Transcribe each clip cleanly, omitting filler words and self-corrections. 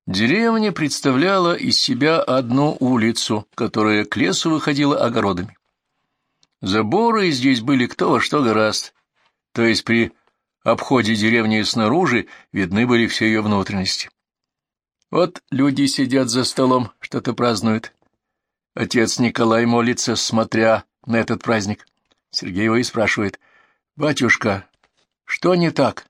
Деревня представляла из себя одну улицу, которая к лесу выходила огородами. Заборы здесь были кто во что гораст, то есть при обходе деревни снаружи видны были все ее внутренности. Вот люди сидят за столом, что-то празднуют. Отец Николай молится, смотря на этот праздник. Сергей его и спрашивает: «Батюшка, что не так?»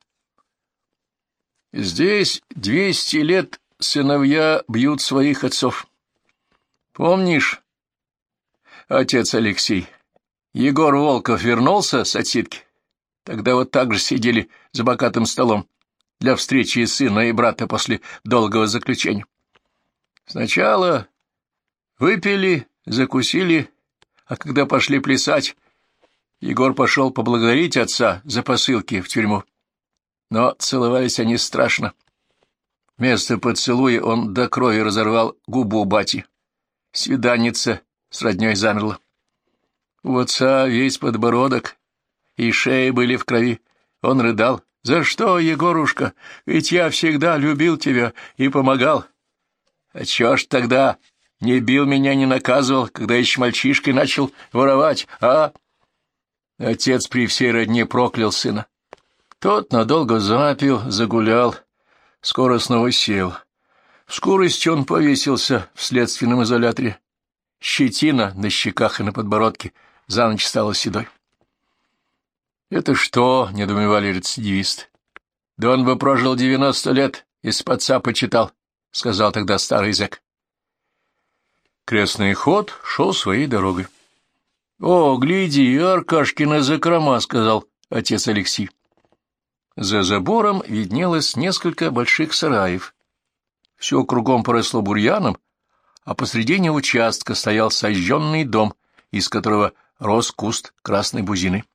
«Здесь 200 лет сыновья бьют своих отцов. Помнишь, отец Алексей, Егор Волков вернулся с отсидки? Тогда вот так же сидели за богатым столом для встречи сына и брата после долгого заключения. Сначала выпили, закусили, а когда пошли плясать, Егор пошел поблагодарить отца за посылки в тюрьму. Но целовались они страшно. Вместо поцелуя он до крови разорвал губу бати. Свиданница с родней замерла. У отца весь подбородок и шея были в крови. Он рыдал: «За что, Егорушка? Ведь я всегда любил тебя и помогал. А чё ж тогда не бил меня, не наказывал, когда еще мальчишкой начал воровать, а?» Отец при всей родне проклял сына. Тот надолго запил, загулял, скоро снова сел. В скорости он повесился в следственном изоляторе. Щетина на щеках и на подбородке за ночь стала седой. «Это что?» — недоумевали рецидивисты. «Да он бы прожил 90 лет, если б отца почитал», — сказал тогда старый зэк. Крестный ход шел своей дорогой. «О, гляди, Аркашкина закрома», — сказал отец Алексей. За забором виднелось несколько больших сараев. Все кругом поросло бурьяном, а посредине участка стоял сожженный дом, из которого рос куст красной бузины.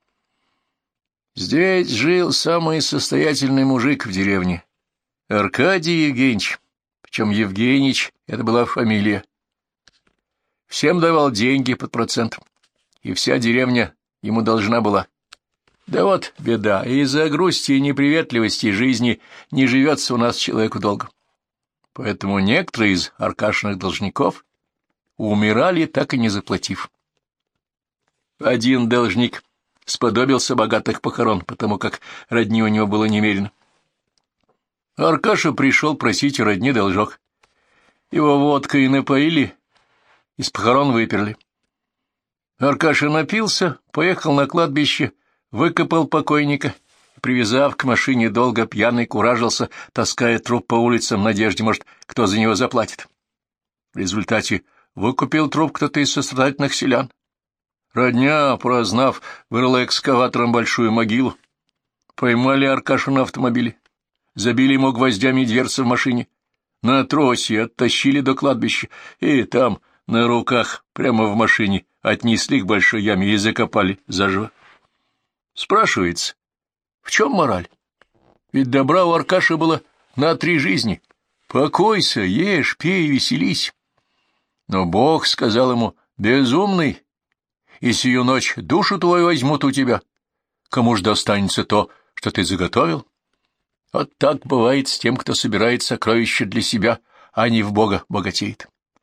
Здесь жил самый состоятельный мужик в деревне — Аркадий Евгеньевич, причем Евгеньевич — это была фамилия. Всем давал деньги под процент, и вся деревня ему должна была. Да вот беда, из-за грусти и неприветливости жизни не живется у нас человеку долго. Поэтому некоторые из Аркашиных должников умирали, так и не заплатив. Один должник сподобился богатых похорон, потому как родни у него было немерено. Аркаша пришел просить у родни должок. Его водкой напоили, из похорон выперли. Аркаша напился, поехал на кладбище, выкопал покойника и, привязав к машине, долго пьяный куражился, таская труп по улицам в надежде, может, кто за него заплатит. В результате выкупил труп кто-то из сострадательных селян. Родня, прознав, вырыла экскаватором большую могилу. Поймали Аркашу на автомобиле, забили ему гвоздями дверцы в машине, на тросе оттащили до кладбища, и там, на руках, прямо в машине, отнесли к большой яме и закопали заживо. Спрашивается, в чем мораль? Ведь добра у Аркаши было на 3 жизни. Покойся, ешь, пей, веселись. Но Бог сказал ему: безумный, и сию ночь душу твою возьмут у тебя. Кому ж достанется то, что ты заготовил? Вот так бывает с тем, кто собирает сокровища для себя, а не в Бога богатеет.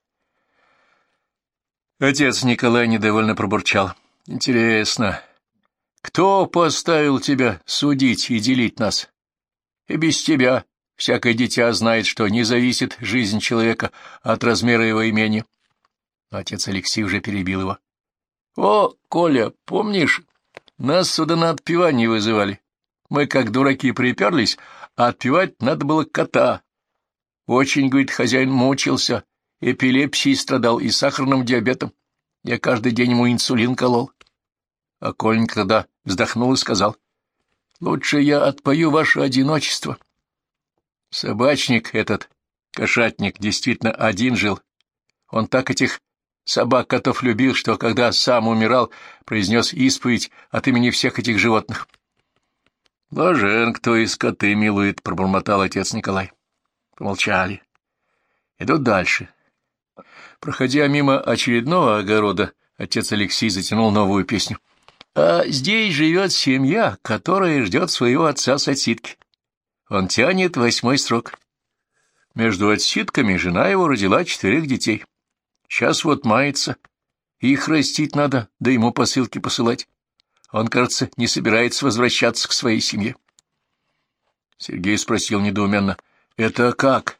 Отец Николай недовольно пробурчал: интересно, кто поставил тебя судить и делить нас? И без тебя всякое дитя знает, что не зависит жизнь человека от размера его имения. Отец Алексей уже перебил его: «О, Коля, помнишь, нас сюда на отпевание вызывали? Мы, как дураки, приперлись, а отпевать надо было кота. Очень, говорит, хозяин мучился, эпилепсией страдал и сахарным диабетом. Я каждый день ему инсулин колол». А Коленька тогда вздохнул и сказал: «Лучше я отпою ваше одиночество». Собачник этот, кошатник, действительно один жил. Он так этих собак-котов любил, что, когда сам умирал, произнес исповедь от имени всех этих животных. «Блажен, кто и скоты милует», — пробормотал отец Николай. Помолчали. Идут дальше. Проходя мимо очередного огорода, отец Алексей затянул новую песню. «А здесь живет семья, которая ждет своего отца с отсидки. Он тянет 8-й срок. Между отсидками жена его родила 4 детей. Сейчас вот мается. Их растить надо, да ему посылки посылать. Он, кажется, не собирается возвращаться к своей семье. Сергей спросил недоуменно: — Это как?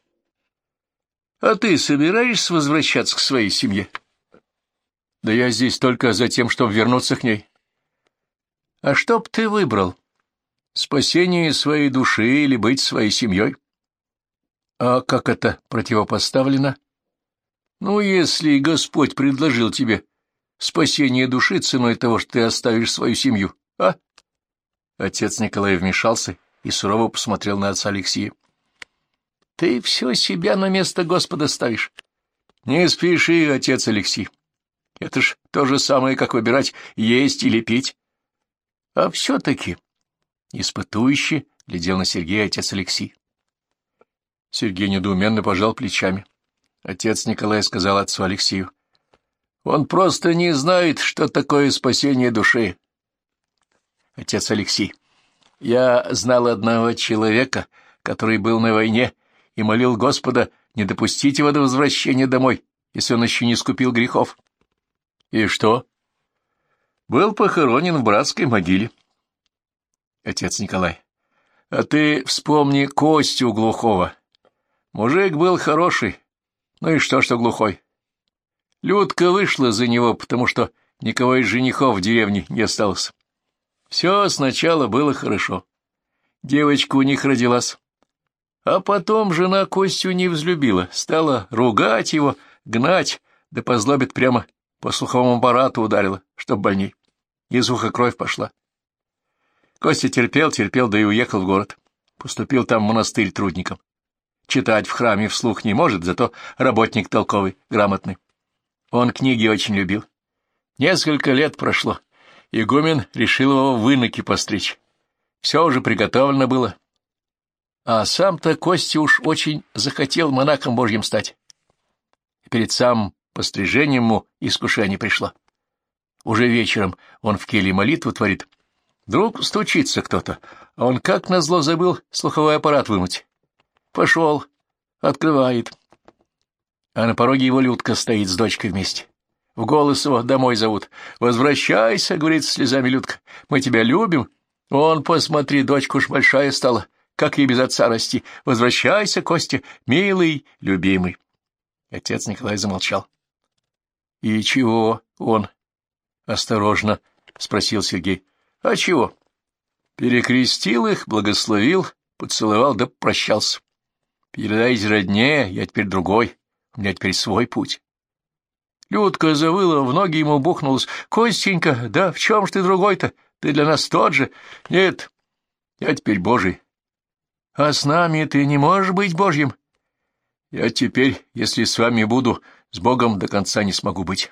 — А ты собираешься возвращаться к своей семье? — Да я здесь только за тем, чтобы вернуться к ней. — А что б ты выбрал? Спасение своей души или быть своей семьей? — А как это противопоставлено? — Ну, если Господь предложил тебе спасение души ценой того, что ты оставишь свою семью, а? Отец Николай вмешался и сурово посмотрел на отца Алексея. — Ты все себя на место Господа ставишь. — Не спеши, отец Алексей. Это ж то же самое, как выбирать, есть или пить. — А все-таки... Испытующе глядел на Сергея отец Алексей. Сергей недоуменно пожал плечами. Отец Николай сказал отцу Алексею: — Он просто не знает, что такое спасение души. Отец Алексей: — Я знал одного человека, который был на войне и молил Господа не допустить его до возвращения домой, если он еще не скупил грехов. — И что? — Был похоронен в братской могиле. Отец Николай: — А ты вспомни Костю глухого. Мужик был хороший, ну и что глухой? Людка вышла за него, потому что никого из женихов в деревне не осталось. Все сначала было хорошо. Девочка у них родилась. А потом жена Костю не взлюбила, стала ругать его, гнать, да по злобе прямо по слуховому аппарату ударила, чтоб больней. Из уха кровь пошла. Костя терпел, да и уехал в город. Поступил там в монастырь трудником. Читать в храме вслух не может, зато работник толковый, грамотный. Он книги очень любил. Несколько лет прошло. Игумен решил его в иноки постричь. Все уже приготовлено было. А сам-то Костя уж очень захотел монахом Божьим стать. И перед самым пострижением ему искушение пришло. Уже вечером он в келье молитву творит. Вдруг стучится кто-то, а он как назло забыл слуховой аппарат вынуть. Пошел, открывает. А на пороге его Людка стоит с дочкой вместе. В голос его домой зовут. «Возвращайся», — говорит слезами Людка, — «мы тебя любим». Он, посмотри, дочка уж большая стала, как ей без отца расти. «Возвращайся, Костя, милый, любимый». Отец Николай замолчал. — И чего он? — осторожно спросил Сергей. — А чего? Перекрестил их, благословил, поцеловал да прощался. Передайте родне, я теперь другой, у меня теперь свой путь. Людка завыла, в ноги ему бухнулась. — Костенька, да в чем ж ты другой-то? Ты для нас тот же. — Нет, я теперь Божий. — А с нами ты не можешь быть Божьим? — Я теперь, если с вами буду, с Богом до конца не смогу быть.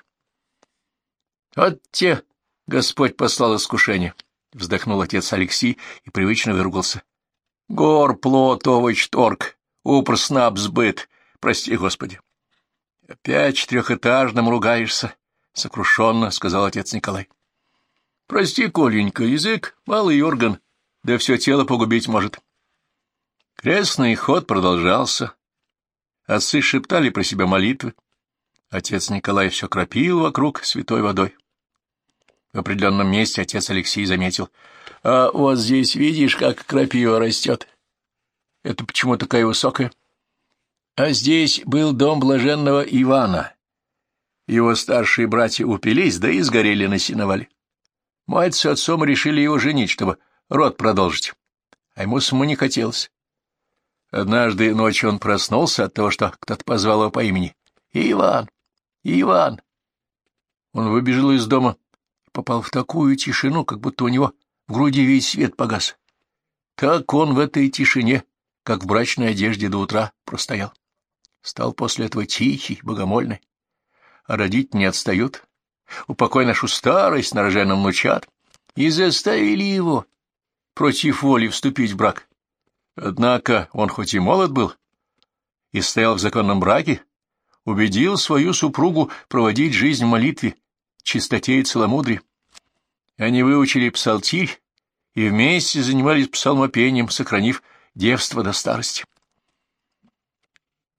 — Вот те Господь послал искушение, — вздохнул отец Алексей и привычно выругался. — Гор, плот, овощ, торг, упр, снаб, сбыт, прости, Господи. — Опять 4-этажным ругаешься, — сокрушенно сказал отец Николай. — Прости, Коленька, язык — малый орган, да все тело погубить может. Крестный ход продолжался. Отцы шептали про себя молитвы. Отец Николай все кропил вокруг святой водой. В определенном месте отец Алексей заметил: — А вот здесь видишь, как крапива растет? Это почему такая высокая? А здесь был дом блаженного Ивана. Его старшие братья упились, да и сгорели на сеновале. Мать с отцом решили его женить, чтобы род продолжить. А ему самому не хотелось. Однажды ночью он проснулся от того, что кто-то позвал его по имени. «Иван! Иван!» Он выбежал из дома и попал в такую тишину, как будто у него в груди весь свет погас. Так он в этой тишине, как в брачной одежде, до утра простоял. Стал после этого тихий, богомольный. А родители не отстают. Упокой нашу старость, нарожай нам внучат. И заставили его против воли вступить в брак. Однако он хоть и молод был и стоял в законном браке, убедил свою супругу проводить жизнь в молитве, чистоте и целомудрии. Они выучили псалтирь и вместе занимались псалмопением, сохранив девство до старости.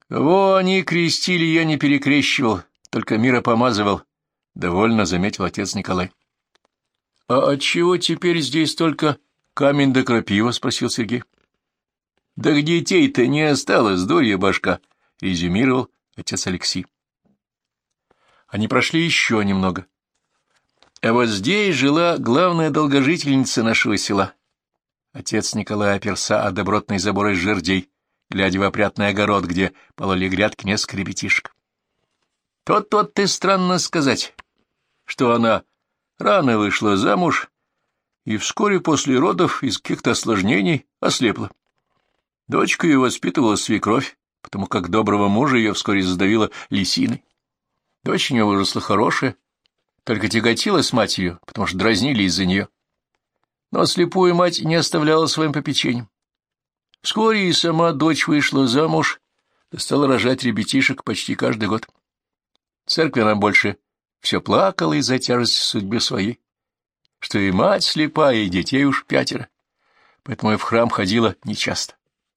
Кого они крестили, я не перекрещивал, только миропомазывал, — довольно заметил отец Николай. — А отчего теперь здесь только камень да крапива? — спросил Сергей. — Да детей-то не осталось, дурья башка, — резюмировал отец Алексей. Они прошли еще немного. А вот здесь жила главная долгожительница нашего села. Отец Николай оперся о добротный забор из жердей, глядя в опрятный огород, где пололи грядки несколько ребятишек. Тот ты странно сказать, что она рано вышла замуж и вскоре после родов из каких-то осложнений ослепла. Дочку ее воспитывала свекровь, потому как доброго мужа ее вскоре задавила лисиной. Дочь у нее выросла хорошая, только тяготилась матерью, потому что дразнили из-за нее. Но слепую мать не оставляла своим попечением. Вскоре и сама дочь вышла замуж и стала рожать ребятишек почти каждый год. В церкви она больше все плакала из-за тяжести судьбы своей, что и мать слепая, и детей уж 5, поэтому и в храм ходила нечасто.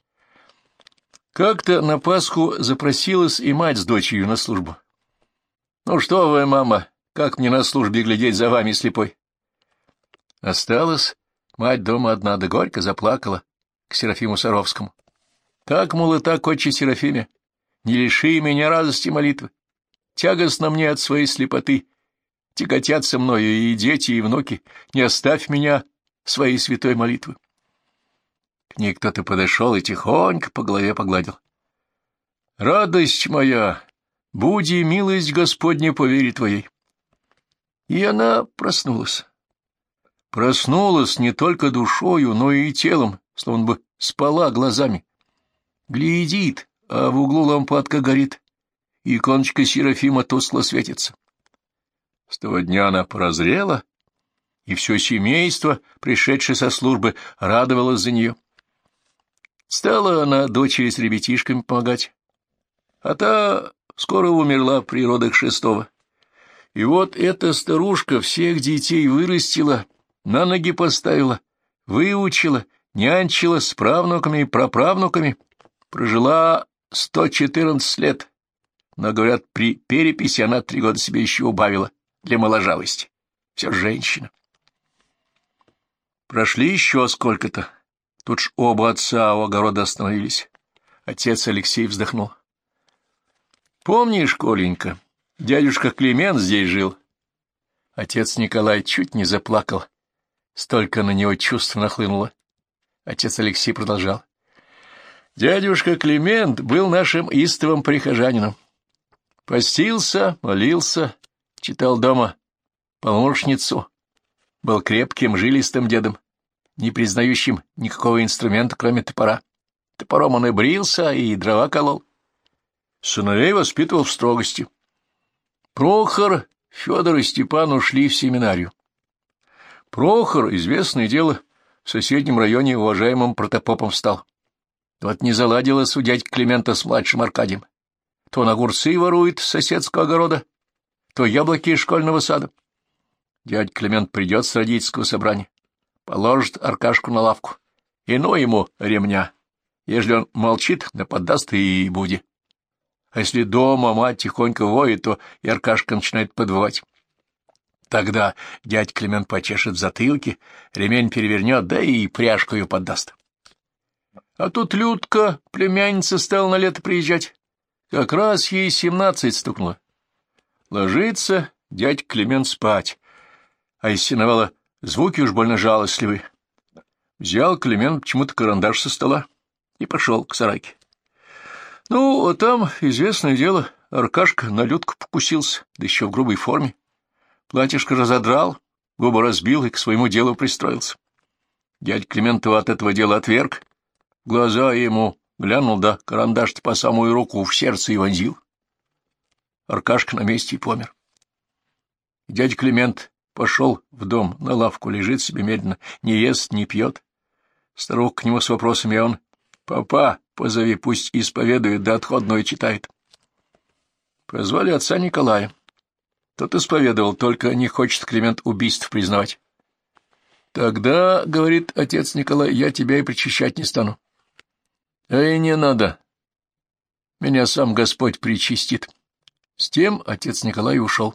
Как-то на Пасху запросилась и мать с дочерью на службу. — Ну что вы, мама, как мне на службе глядеть за вами слепой? Осталась мать дома одна, да горько заплакала к Серафиму Саровскому. — Так, мол, и так, отче Серафиме, не лиши меня радости молитвы. Тягостно мне от своей слепоты. Тяготятся мною и дети, и внуки. Не оставь меня своей святой молитвы. К ней кто-то подошел и тихонько по голове погладил. — Радость моя, буди милость Господня по вере твоей. И она проснулась. Проснулась не только душою, но и телом, словно бы спала глазами. Глядит, а в углу лампадка горит, и иконочка Серафима тускло светится. С того дня она прозрела, и все семейство, пришедшее со службы, радовалось за нее. Стала она дочери с ребятишками помогать, а та скоро умерла при родах 6-го. И вот эта старушка всех детей вырастила, на ноги поставила, выучила, нянчила с правнуками и праправнуками, прожила 114 лет, но, говорят, при переписи она 3 года себе еще убавила для моложавости. Все женщина. Прошли еще сколько-то. Тут ж оба отца у огорода остановились. Отец Алексей вздохнул. — Помнишь, Коленька, дядюшка Климент здесь жил? Отец Николай чуть не заплакал. Столько на него чувств нахлынуло. Отец Алексей продолжал. — Дядюшка Климент был нашим истовым прихожанином. Постился, молился, читал дома полношницу, был крепким, жилистым дедом, не признающим никакого инструмента, кроме топора. Топором он и брился, и дрова колол. Сыновей воспитывал в строгости. Прохор, Федор и Степан ушли в семинарию. Прохор, известное дело, в соседнем районе уважаемым протопопом стал. Вот не заладилось у дядь Климента с младшим Аркадием. То он огурцы ворует с соседского огорода, то яблоки из школьного сада. Дядь Климент придет с родительского собрания, положит Аркашку на лавку, и ну ему ремня. Ежели он молчит, да поддаст и буди. А если дома мать тихонько воет, то и Аркашка начинает подвывать. Тогда дядь Климент почешет в затылке, ремень перевернет, да и пряжку ее поддаст. А тут Людка, племянница, стала на лето приезжать. Как раз ей 17 стукнуло. Ложится дядь Климент спать, а из сеновала звуки уж больно жалостливые. Взял Климент почему-то карандаш со стола и пошел к сарайке. Ну, а там, известное дело, Аркашка на Людку покусился, да еще в грубой форме. Платьишко разодрал, губы разбил и к своему делу пристроился. Дядь Климент его от этого дела отверг, глаза ему глянул, да карандаш-то по самую руку в сердце и вонзил. Аркашка на месте и помер. Дядя Климент пошел в дом, на лавку лежит себе медленно, не ест, не пьет. Старуха к нему с вопросами, а он: «Папа, позови, пусть исповедует, да отходное читает». Позвали отца Николая. Тот исповедовал, только не хочет Климент убийств признавать. «Тогда, — говорит отец Николай, — я тебя и причащать не стану». — Эй, не надо. Меня сам Господь причастит. С тем отец Николай ушел.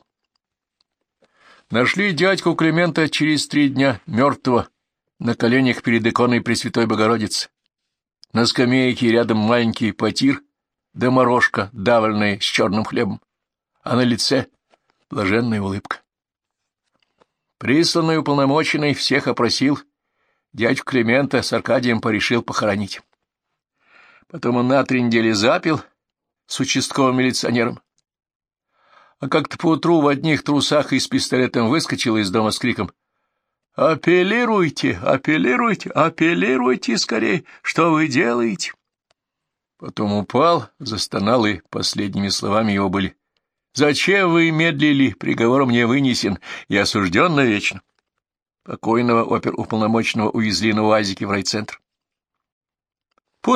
Нашли дядьку Климента через 3 дня, мертвого, на коленях перед иконой Пресвятой Богородицы. На скамейке рядом маленький потир да морожка, давленная с черным хлебом, а на лице блаженная улыбка. Присланный уполномоченный всех опросил, дядьку Климента с Аркадием порешил похоронить. Потом он на 3 недели запил с участковым милиционером, а как-то поутру в одних трусах и с пистолетом выскочил из дома с криком: «Апеллируйте, апеллируйте, апеллируйте скорее! Что вы делаете?» Потом упал, застонал, и последними словами его были: «Зачем вы медлили? Приговор мне вынесен и осужден навечно». Покойного оперуполномоченного увезли на УАЗике в райцентр.